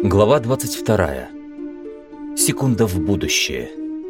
Глава 22. Секунда в будущее.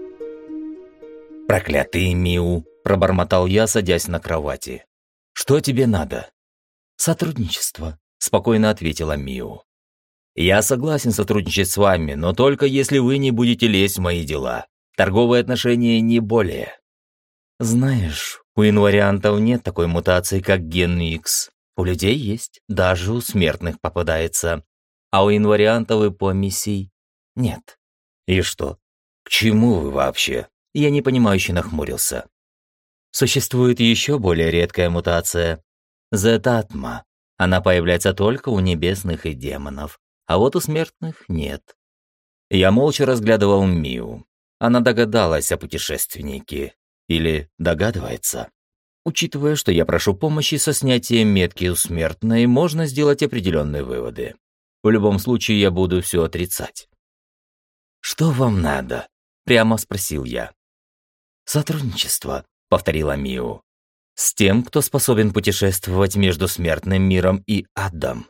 «Проклятый Миу!» – пробормотал я, садясь на кровати. «Что тебе надо?» «Сотрудничество», – спокойно ответила Миу. «Я согласен сотрудничать с вами, но только если вы не будете лезть в мои дела. Торговые отношения не более». «Знаешь, у инвариантов нет такой мутации, как ген X. У людей есть, даже у смертных попадается. А у инвариантов и помесей нет». «И что? К чему вы вообще?» Я непонимающе нахмурился. Существует еще более редкая мутация – зетатма. Она появляется только у небесных и демонов, а вот у смертных нет. Я молча разглядывал Миу. Она догадалась о путешественнике. Или догадывается. Учитывая, что я прошу помощи со снятием метки у смертной, можно сделать определенные выводы. В любом случае, я буду все отрицать. «Что вам надо?» – прямо спросил я. «Сотрудничество», – повторила Миу. «С тем, кто способен путешествовать между смертным миром и адом».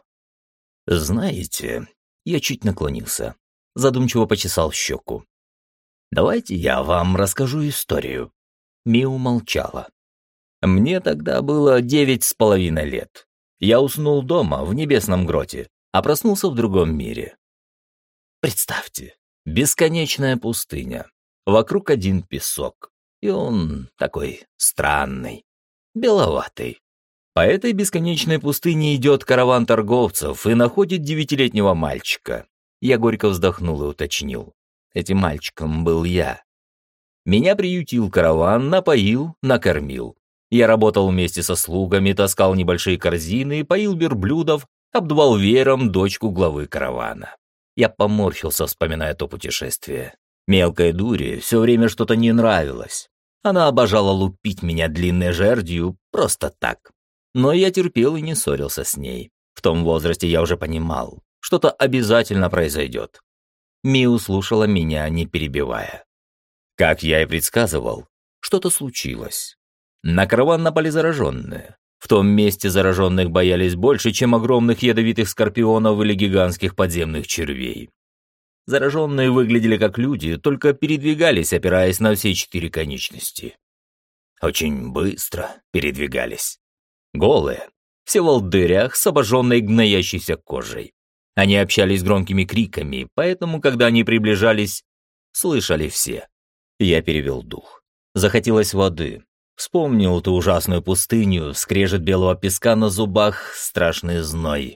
«Знаете...» – я чуть наклонился. Задумчиво почесал щеку. «Давайте я вам расскажу историю». Миу молчала. «Мне тогда было 9,5 лет. Я уснул дома, в небесном гроте, а проснулся в другом мире. Представьте, бесконечная пустыня, вокруг один песок, и он такой странный, беловатый. По этой бесконечной пустыне идет караван торговцев и находит 9-летнего мальчика. Я горько вздохнул и уточнил. Этим мальчиком был я. Меня приютил караван, напоил, накормил. Я работал вместе со слугами, таскал небольшие корзины, поил верблюдов, обдувал веером дочку главы каравана. Я поморщился, вспоминая то путешествие. Мелкой дуре все время что-то не нравилось. Она обожала лупить меня длинной жердью просто так. Но я терпел и не ссорился с ней. В том возрасте я уже понимал, что-то обязательно произойдет. Миу слушала меня, не перебивая. Как я и предсказывал, что-то случилось. На караван напали зараженные. В том месте зараженных боялись больше, чем огромных ядовитых скорпионов или гигантских подземных червей. Зараженные выглядели как люди, только передвигались, опираясь на все 4 конечности. Очень быстро передвигались. Голые, все в волдырях с обожженной гноящейся кожей. Они общались громкими криками, поэтому, когда они приближались, слышали все. Я перевел дух. Захотелось воды. Вспомнил ту ужасную пустыню, скрежет белого песка на зубах, страшный зной.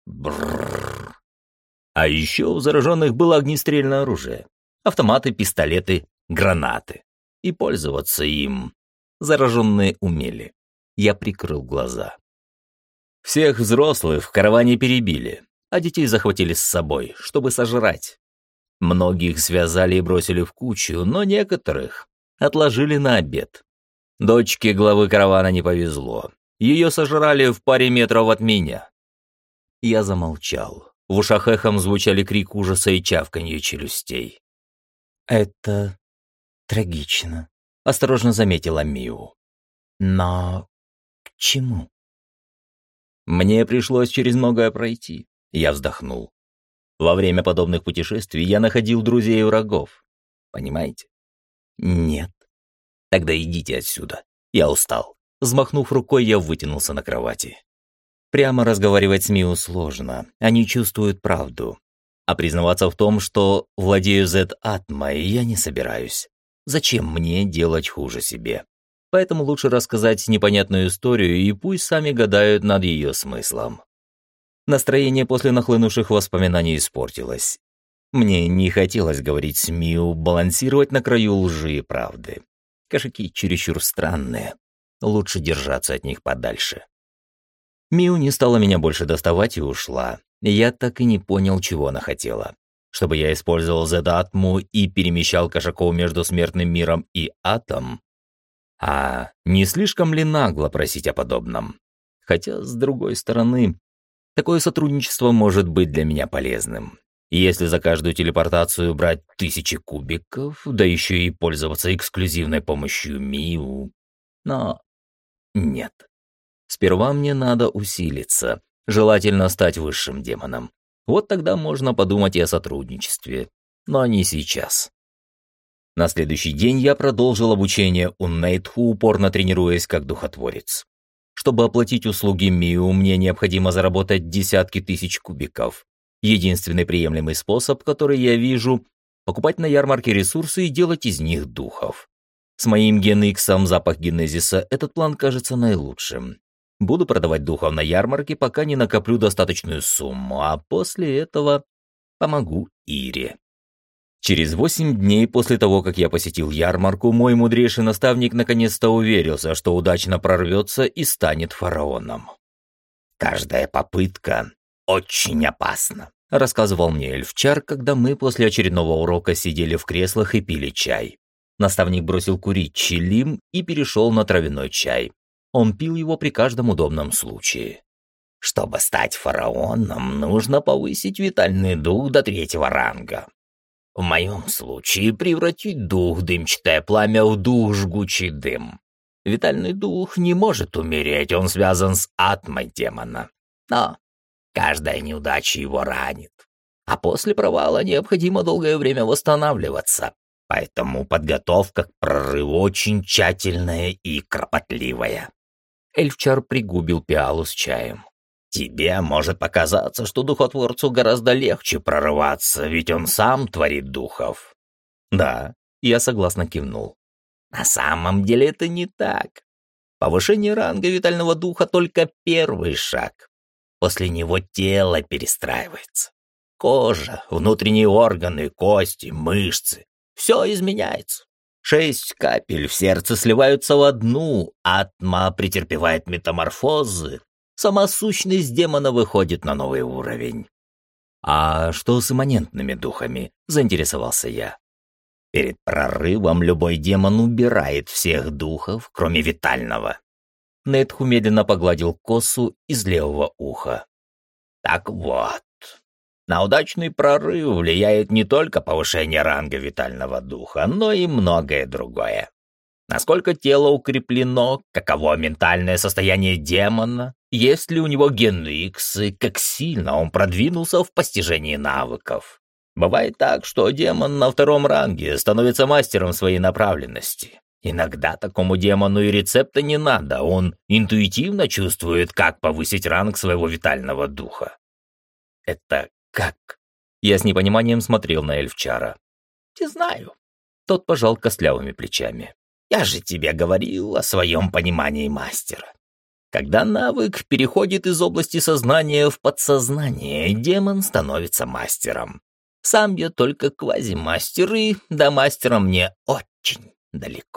Брррр. А еще у зараженных было огнестрельное оружие. Автоматы, пистолеты, гранаты. И пользоваться им зараженные умели. Я прикрыл глаза. Всех взрослых в караване перебили, а детей захватили с собой, чтобы сожрать. Многих связали и бросили в кучу, но некоторых отложили на обед. Дочке главы каравана не повезло. Ее сожрали в паре метров от меня. Я замолчал. В ушах эхом звучали крик ужаса и чавканье челюстей. «Это трагично», — осторожно заметила Миу. «Но к чему?» «Мне пришлось через многое пройти», — я вздохнул. «Во время подобных путешествий я находил друзей и врагов. Понимаете?» «Нет». «Тогда идите отсюда. Я устал». Взмахнув рукой, я вытянулся на кровати. Прямо разговаривать с Миу сложно. Они чувствуют правду. А признаваться в том, что владею зет-атмой, я не собираюсь. Зачем мне делать хуже себе? Поэтому лучше рассказать непонятную историю, и пусть сами гадают над ее смыслом. Настроение после нахлынувших воспоминаний испортилось. Мне не хотелось говорить с Миу, балансировать на краю лжи и правды. Кошаки чересчур странные. Лучше держаться от них подальше. Миу не стала меня больше доставать и ушла. Я так и не понял, чего она хотела. Чтобы я использовал зет-атму и перемещал кошаков между смертным миром и атом? А не слишком ли нагло просить о подобном? Хотя, с другой стороны, такое сотрудничество может быть для меня полезным. Если за каждую телепортацию брать 1000 кубиков, да еще и пользоваться эксклюзивной помощью Миу. Но нет. Сперва мне надо усилиться, желательно стать высшим демоном. Вот тогда можно подумать и о сотрудничестве. Но не сейчас. На следующий день я продолжил обучение у Нейтху, упорно тренируясь как духотворец. Чтобы оплатить услуги Миу, мне необходимо заработать десятки тысяч кубиков. Единственный приемлемый способ, который я вижу – покупать на ярмарке ресурсы и делать из них духов. С моим ген-иксом запах генезиса этот план кажется наилучшим. Буду продавать духов на ярмарке, пока не накоплю достаточную сумму, а после этого помогу Ире. Через 8 дней после того, как я посетил ярмарку, мой мудрейший наставник наконец-то уверился, что удачно прорвется и станет фараоном. «Каждая попытка очень опасна», — рассказывал мне эльфчар, когда мы после очередного урока сидели в креслах и пили чай. Наставник бросил курить чилим и перешел на травяной чай. Он пил его при каждом удобном случае. «Чтобы стать фараоном, нужно повысить витальный дух до 3-го ранга. В моем случае превратить дух дымчатое пламя в дух жгучий дым. Витальный дух не может умереть, он связан с атмой демона. Но каждая неудача его ранит. А после провала необходимо долгое время восстанавливаться. Поэтому подготовка к прорыву очень тщательная и кропотливая». Эльфчар пригубил пиалу с чаем. «Тебе может показаться, что духотворцу гораздо легче прорываться, ведь он сам творит духов». «Да», — я согласно кивнул. «На самом деле это не так. Повышение ранга витального духа — только первый шаг. После него тело перестраивается. Кожа, внутренние органы, кости, мышцы — все изменяется. 6 капель в сердце сливаются в одну, атма претерпевает метаморфозы. Сама сущность демона выходит на новый уровень». «А что с имманентными духами?» – заинтересовался я. «Перед прорывом любой демон убирает всех духов, кроме витального». Нейтху медленно погладил косу из левого уха. «Так вот, на удачный прорыв влияет не только повышение ранга витального духа, но и многое другое. Насколько тело укреплено, каково ментальное состояние демона, есть ли у него ген Икс и как сильно он продвинулся в постижении навыков. Бывает так, что демон на 2-м ранге становится мастером своей направленности. Иногда такому демону и рецепта не надо, он интуитивно чувствует, как повысить ранг своего витального духа». «Это как?» Я с непониманием смотрел на эльфчара. «Не знаю». Тот пожал костлявыми плечами. «Я же тебе говорил о своем понимании мастера. Когда навык переходит из области сознания в подсознание, демон становится мастером. Сам я только квазимастер, и до мастера мне очень далеко».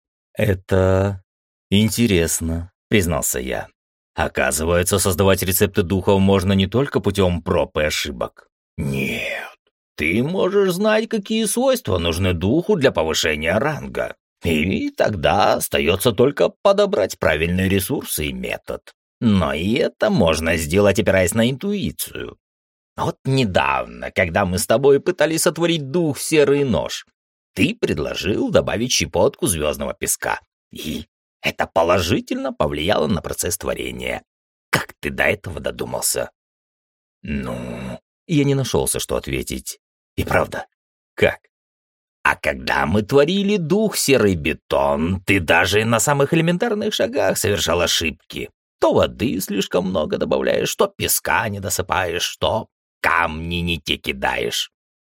«Это интересно», — признался я. «Оказывается, создавать рецепты духов можно не только путем проб и ошибок». «Нет, ты можешь знать, какие свойства нужны духу для повышения ранга. И тогда остается только подобрать правильные ресурсы и метод. Но и это можно сделать, опираясь на интуицию. Вот недавно, когда мы с тобой пытались сотворить дух «Серый нож», ты предложил добавить щепотку звездного песка. И это положительно повлияло на процесс творения. Как ты до этого додумался?» «Ну...» Я не нашелся, что ответить. «И правда, как?» «А когда мы творили дух серый бетон, ты даже на самых элементарных шагах совершал ошибки. То воды слишком много добавляешь, то песка не досыпаешь, то камни не те кидаешь».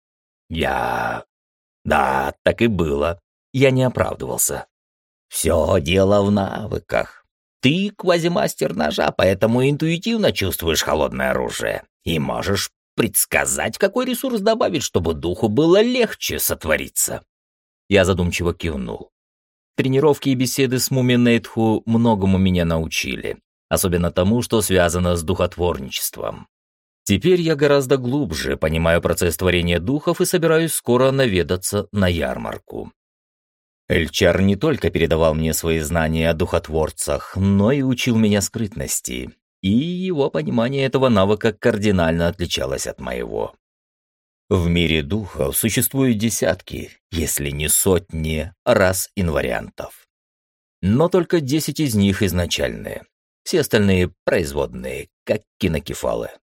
Да, так и было. Я не оправдывался. «Все дело в навыках. Ты квазимастер ножа, поэтому интуитивно чувствуешь холодное оружие и можешь предсказать, какой ресурс добавить, чтобы духу было легче сотвориться». Я задумчиво кивнул. Тренировки и беседы с Муми Нейтху многому меня научили, особенно тому, что связано с духотворничеством. Теперь я гораздо глубже понимаю процесс творения духов и собираюсь скоро наведаться на ярмарку. Эльчар не только передавал мне свои знания о духотворцах, но и учил меня скрытности, и его понимание этого навыка кардинально отличалось от моего. В мире духов существуют десятки, если не сотни, рас инвариантов. Но только 10 из них изначальные, все остальные производные, как кинокефалы.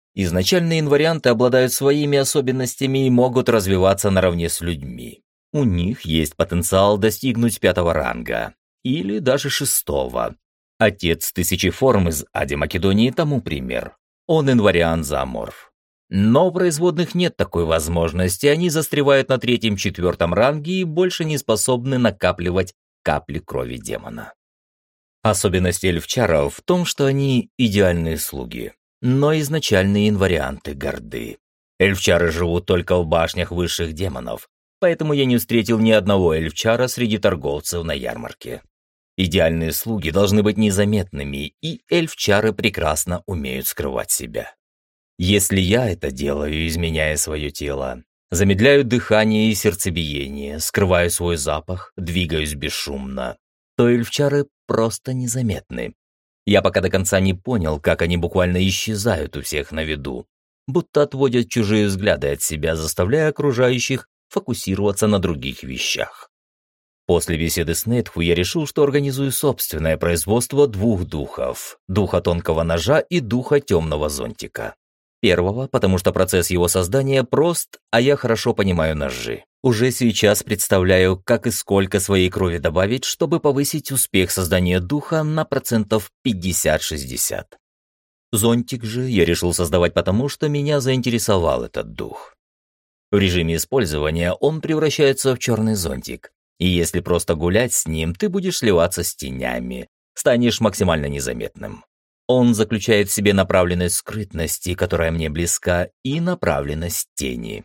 Изначальные инварианты обладают своими особенностями и могут развиваться наравне с людьми. У них есть потенциал достигнуть 5-го ранга, или даже 6-го. Отец Тысячи Форм из Ади Македонии тому пример. Он инвариант-зооморф. Но у производных нет такой возможности, они застревают на 3-4 ранге и больше не способны накапливать капли крови демона. Особенность эльфчаров в том, что они идеальные слуги, но изначальные инварианты горды. Эльфчары живут только в башнях высших демонов, поэтому я не встретил ни одного эльфчара среди торговцев на ярмарке. Идеальные слуги должны быть незаметными, и эльфчары прекрасно умеют скрывать себя. Если я это делаю, изменяя свое тело, замедляю дыхание и сердцебиение, скрываю свой запах, двигаюсь бесшумно, то эльфчары просто незаметны. Я пока до конца не понял, как они буквально исчезают у всех на виду, будто отводят чужие взгляды от себя, заставляя окружающих фокусироваться на других вещах. После беседы с Нейтху я решил, что организую собственное производство 2 духов – духа тонкого ножа и духа темного зонтика. Первого, потому что процесс его создания прост, а я хорошо понимаю ножи. Уже сейчас представляю, как и сколько своей крови добавить, чтобы повысить успех создания духа на процентов 50-60. Зонтик же я решил создавать потому, что меня заинтересовал этот дух. В режиме использования он превращается в черный зонтик, и если просто гулять с ним, ты будешь сливаться с тенями, станешь максимально незаметным. Он заключает в себе направленность скрытности, которая мне близка, и направленность тени.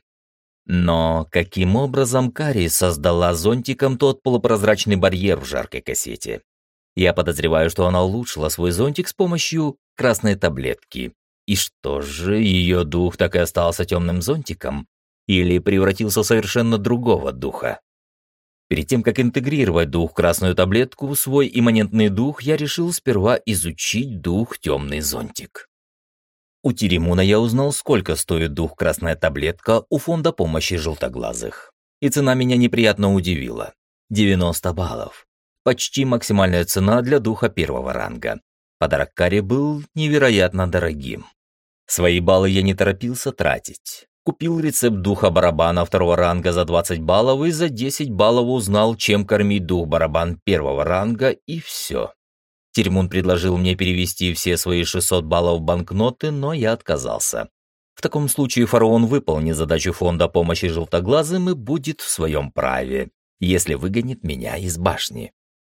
Но каким образом Кари создала зонтиком тот полупрозрачный барьер в жаркой кассете? Я подозреваю, что она улучшила свой зонтик с помощью красной таблетки. И что же, ее дух так и остался темным зонтиком? Или превратился в совершенно другого духа? Перед тем, как интегрировать дух в красную таблетку в свой имманентный дух, я решил сперва изучить дух темный зонтик. У Теремуна я узнал, сколько стоит дух красная таблетка у фонда помощи желтоглазых. И цена меня неприятно удивила. 90 баллов. Почти максимальная цена для духа 1-го ранга. Подарок Кари был невероятно дорогим. Свои баллы я не торопился тратить. Купил рецепт духа барабана 2-го ранга за 20 баллов и за 10 баллов узнал, чем кормить дух барабан 1-го ранга, и все. Теремун предложил мне перевести все свои 600 баллов в банкноты, но я отказался. В таком случае фараон выполнит задачу фонда помощи желтоглазым и будет в своем праве, если выгонит меня из башни.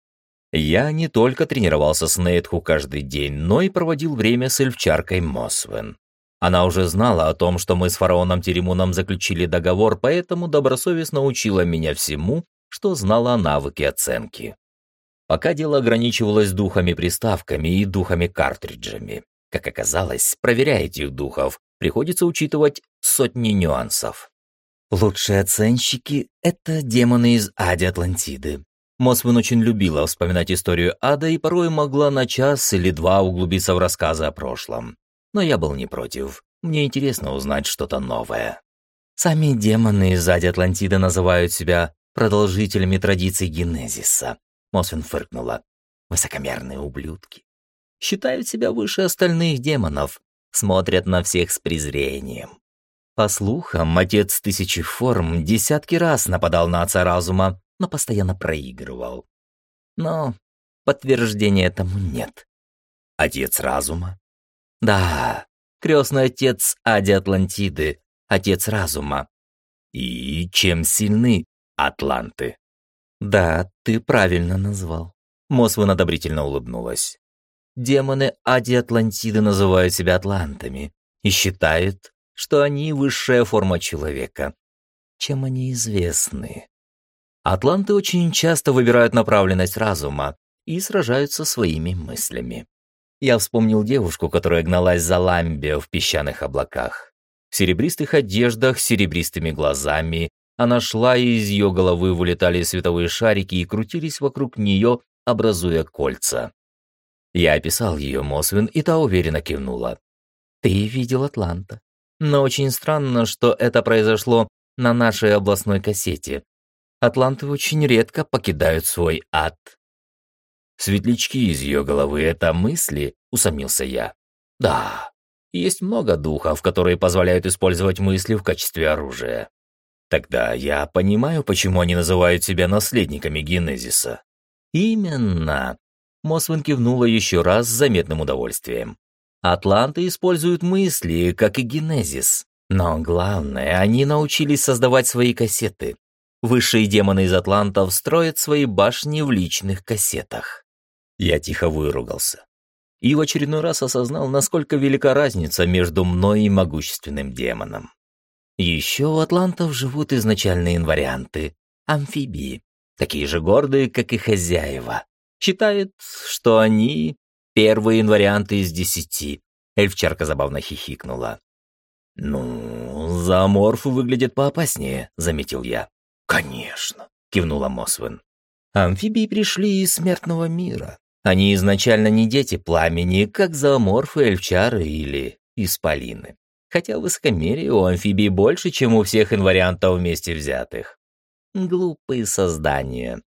Я не только тренировался с Нейтху каждый день, но и проводил время с эльфчаркой Мосвен. Она уже знала о том, что мы с фараоном Теремуном заключили договор, поэтому добросовестно учила меня всему, что знала о навыке оценки. Пока дело ограничивалось духами-приставками и духами-картриджами. Как оказалось, проверяя этих духов, приходится учитывать сотни нюансов. Лучшие оценщики – это демоны из Ади Атлантиды. Мосвен очень любила вспоминать историю ада и порой могла на час или 2 углубиться в рассказы о прошлом. Но я был не против. Мне интересно узнать что-то новое. Сами демоны из Ади Атлантиды называют себя продолжителями традиций Генезиса. Мосвен фыркнула. Высокомерные ублюдки. Считают себя выше остальных демонов. Смотрят на всех с презрением. По слухам, отец Тысячи Форм десятки раз нападал на отца разума, но постоянно проигрывал. Но подтверждения этому нет. Отец разума? Да, крестный отец Ади Атлантиды, отец разума. И чем сильны атланты? Да, ты правильно назвал. Мосвен одобрительно улыбнулась. Демоны Ади Атлантиды называют себя атлантами и считают, что они высшая форма человека. Чем они известны? Атланты очень часто выбирают направленность разума и сражаются своими мыслями. Я вспомнил девушку, которая гналась за Ламбио в песчаных облаках. В серебристых одеждах, с серебристыми глазами. Она шла, и из ее головы вылетали световые шарики и крутились вокруг нее, образуя кольца. Я описал ее Мосвен, и та уверенно кивнула. «Ты видел Атланта. Но очень странно, что это произошло на нашей областной кассете. Атланты очень редко покидают свой ад». «Светлячки из ее головы — это мысли?» — усомнился я. «Да, Есть много духов, которые позволяют использовать мысли в качестве оружия. Тогда я понимаю, почему они называют себя наследниками Генезиса. Именно. Мосвен кивнула еще раз с заметным удовольствием. Атланты используют мысли, как и Генезис. Но главное, они научились создавать свои кассеты. Высшие демоны из атлантов строят свои башни в личных кассетах. Я тихо выругался. И в очередной раз осознал, насколько велика разница между мной и могущественным демоном. Еще у атлантов живут изначальные инварианты – амфибии, такие же гордые, как и хозяева. Считают, что они первые инварианты из 10. Эльфчарка забавно хихикнула. «Ну, зооморфы выглядят поопаснее», — заметил я. «Конечно», — кивнула Мосвен. «Амфибии пришли из смертного мира. Они изначально не дети пламени, как зооморфы, эльфчары или исполины. Хотя высокомерие у амфибий больше, чем у всех инвариантов вместе взятых. Глупые создания.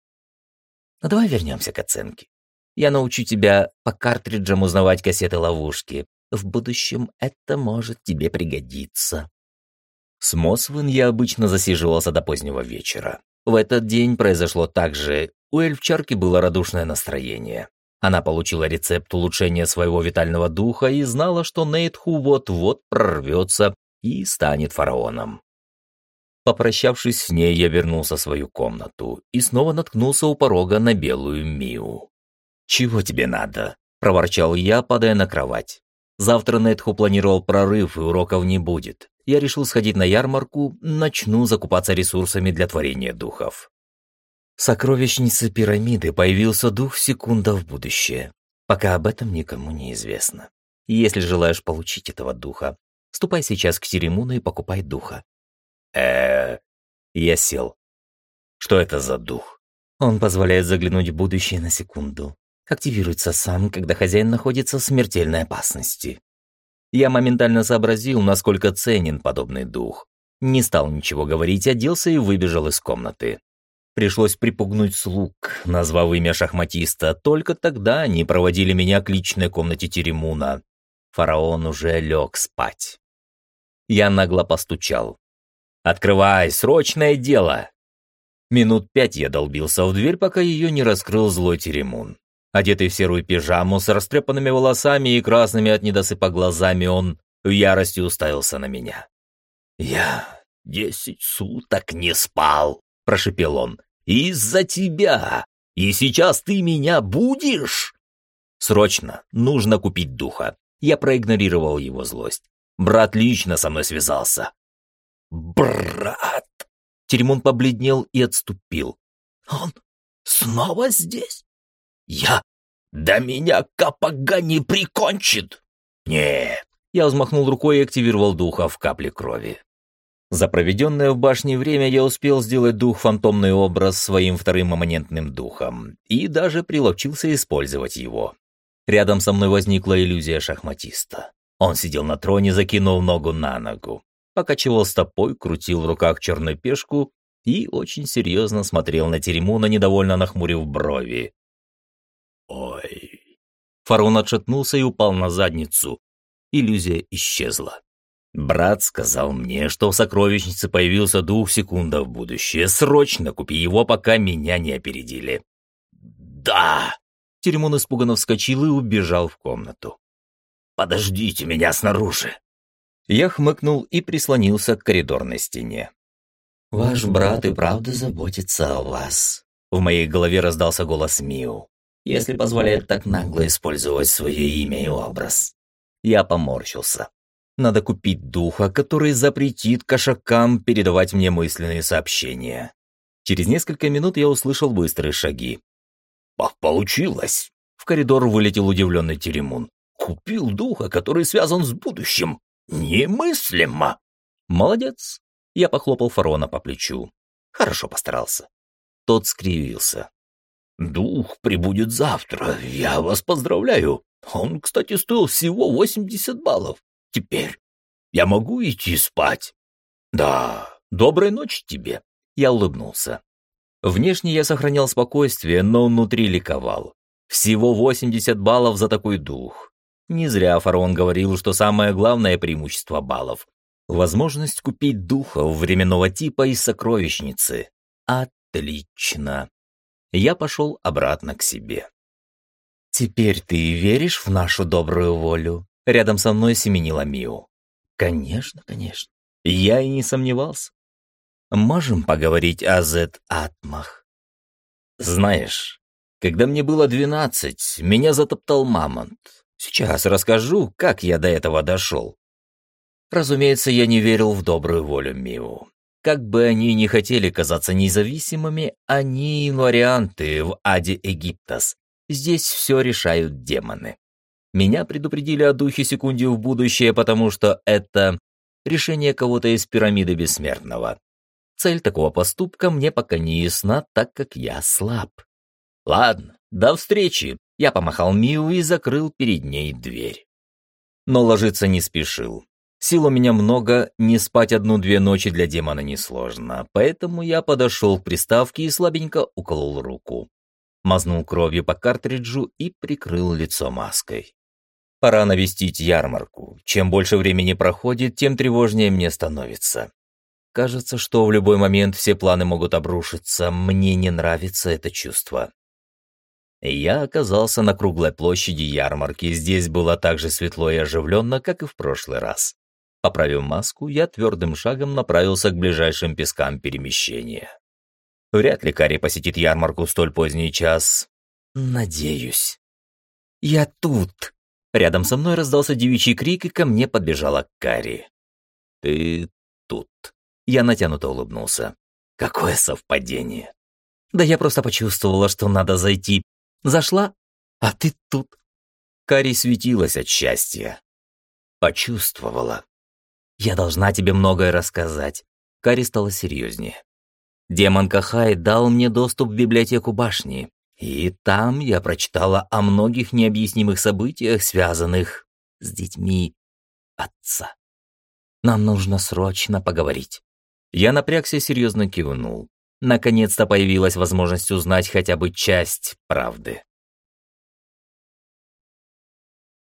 Но давай вернемся к оценке. Я научу тебя по картриджам узнавать кассеты-ловушки. В будущем это может тебе пригодиться». С Мосвен я обычно засиживался до позднего вечера. В этот день произошло так же. У эльфчарки было радушное настроение. Она получила рецепт улучшения своего витального духа и знала, что Нейтху вот-вот прорвется и станет фараоном. Попрощавшись с ней, я вернулся в свою комнату и снова наткнулся у порога на белую Миу. «Чего тебе надо?» – проворчал я, падая на кровать. Завтра Нейтху планировал прорыв, и уроков не будет. Я решил сходить на ярмарку, начну закупаться ресурсами для творения духов. В сокровищнице пирамиды появился дух секунда в будущее. Пока об этом никому не известно. Если желаешь получить этого духа, ступай сейчас к Теремуну и покупай духа. Я сел. Что это за дух? Он позволяет заглянуть в будущее на секунду. Активируется сам, когда хозяин находится в смертельной опасности. Я моментально сообразил, насколько ценен подобный дух. Не стал ничего говорить, оделся и выбежал из комнаты. Пришлось припугнуть слуг, назвав имя шахматиста. Только тогда они проводили меня к личной комнате Теремуна. Фараон уже лег спать. Я нагло постучал. «Открывай, срочное дело!» Минут 5 я долбился в дверь, пока ее не раскрыл злой Теремун. Одетый в серую пижаму, с растрепанными волосами и красными от недосыпа глазами, он в ярости уставился на меня. «Я 10 суток не спал», — прошепел он, — «из-за тебя. И сейчас ты меня будешь?» «Срочно, нужно купить духа». Я проигнорировал его злость. Брат лично со мной связался. «Брат!» Теремун побледнел и отступил. «Он снова здесь? Да меня Капага не прикончит!» «Нет!» Я взмахнул рукой и активировал духа в капле крови. За проведенное в башне время я успел сделать дух-фантомный образ своим вторым имманентным духом и даже приловчился использовать его. Рядом со мной возникла иллюзия шахматиста. Он сидел на троне, закинув ногу на ногу, покачивал стопой, крутил в руках черную пешку и очень серьезно смотрел на Теремуна, недовольно нахмурив брови. «Ой!» Фараон отшатнулся и упал на задницу. Иллюзия исчезла. «Брат сказал мне, что в сокровищнице появился дух секунда в будущее. Срочно купи его, пока меня не опередили». «Да!» Теремун испуганно вскочил и убежал в комнату. «Подождите меня снаружи!» Я хмыкнул и прислонился к коридорной стене. «Ваш брат и правда заботится о вас». В моей голове раздался голос Миу. «Если позволяет так нагло использовать свое имя и образ». Я поморщился. Надо купить духа, который запретит кошакам передавать мне мысленные сообщения. Через несколько минут я услышал быстрые шаги. «Получилось!» В коридор вылетел удивленный Теремун. «Купил духа, который связан с будущим. Немыслимо!» «Молодец!» Я похлопал фараона по плечу. Хорошо постарался. Тот скривился. «Дух прибудет завтра. Я вас поздравляю. Он, кстати, стоил всего 80 баллов. Теперь я могу идти спать?» «Да, доброй ночи тебе!» Я улыбнулся. Внешне я сохранял спокойствие, но внутри ликовал. Всего 80 баллов за такой дух. Не зря фараон говорил, что самое главное преимущество баллов – возможность купить духов временного типа из сокровищницы. Отлично. Я пошел обратно к себе. «Теперь ты веришь в нашу добрую волю?» Рядом со мной семенила Миу. «Конечно, конечно. Я и не сомневался. Можем поговорить о Зет-Атмах? Знаешь, когда мне было 12, меня затоптал мамонт. Сейчас расскажу, как я до этого дошел. Разумеется, я не верил в добрую волю Миу. Как бы они ни хотели казаться независимыми, они инварианты в Аде Египтас. Здесь все решают демоны. Меня предупредили о духе секунде в будущее, потому что это решение кого-то из пирамиды бессмертного. Цель такого поступка мне пока не ясна, так как я слаб. Ладно, до встречи. Я помахал Миу и закрыл перед ней дверь. Но ложиться не спешил. Сил у меня много, не спать 1-2 ночи для демона несложно, поэтому я подошел к приставке и слабенько уколол руку. Мазнул кровью по картриджу и прикрыл лицо маской. Пора навестить ярмарку. Чем больше времени проходит, тем тревожнее мне становится. Кажется, что в любой момент все планы могут обрушиться. Мне не нравится это чувство. Я оказался на круглой площади ярмарки. Здесь было так же светло и оживленно, как и в прошлый раз. Поправив маску, я твердым шагом направился к ближайшим пескам перемещения. Вряд ли Кари посетит ярмарку в столь поздний час. Надеюсь. «Я тут!» Рядом со мной раздался девичий крик, и ко мне подбежала Кари. «Ты тут?» Я натянуто улыбнулся. «Какое совпадение!» «Да я просто почувствовала, что надо зайти. Зашла, а ты тут». Кари светилась от счастья. «Почувствовала. Я должна тебе многое рассказать». Кари стала серьезнее. Демон Кахай дал мне доступ в библиотеку башни, и там я прочитала о многих необъяснимых событиях, связанных с детьми отца. Нам нужно срочно поговорить. Я напрягся и серьезно кивнул. Наконец-то появилась возможность узнать хотя бы часть правды.